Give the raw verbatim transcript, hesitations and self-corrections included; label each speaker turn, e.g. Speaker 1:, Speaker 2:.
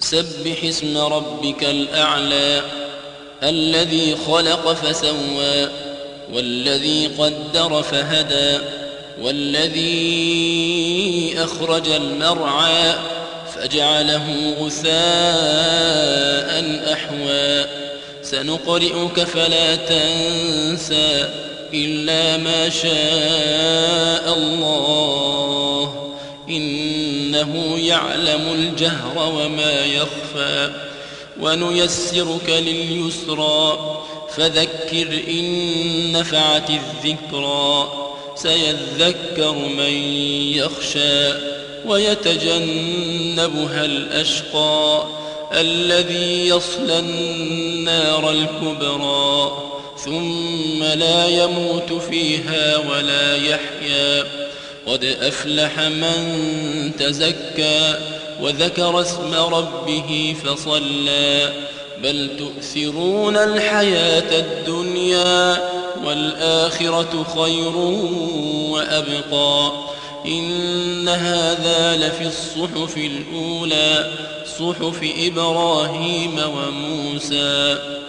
Speaker 1: سبح اسم ربك الأعلى الذي خلق فسوى والذي قدر فهدى والذي أخرج المرعى فجعله غثاء أحوى سنقرئك فلا تنسى إلا ما شاء الله إنه يعلم الجهر وما يخفى ونيسرك لليسرى فذكر إن نفعت الذكرى سيذكر من يخشى ويتجنبها الأشقى الذي يصلى النار الكبرى ثم لا يموت فيها ولا يحيا قد أفلح من تزكى وذكر اسم ربه فصلى بل تؤثرون الحياة الدنيا والآخرة خير وأبقى إن هذا لفي الصحف الأولى صحف إبراهيم وموسى.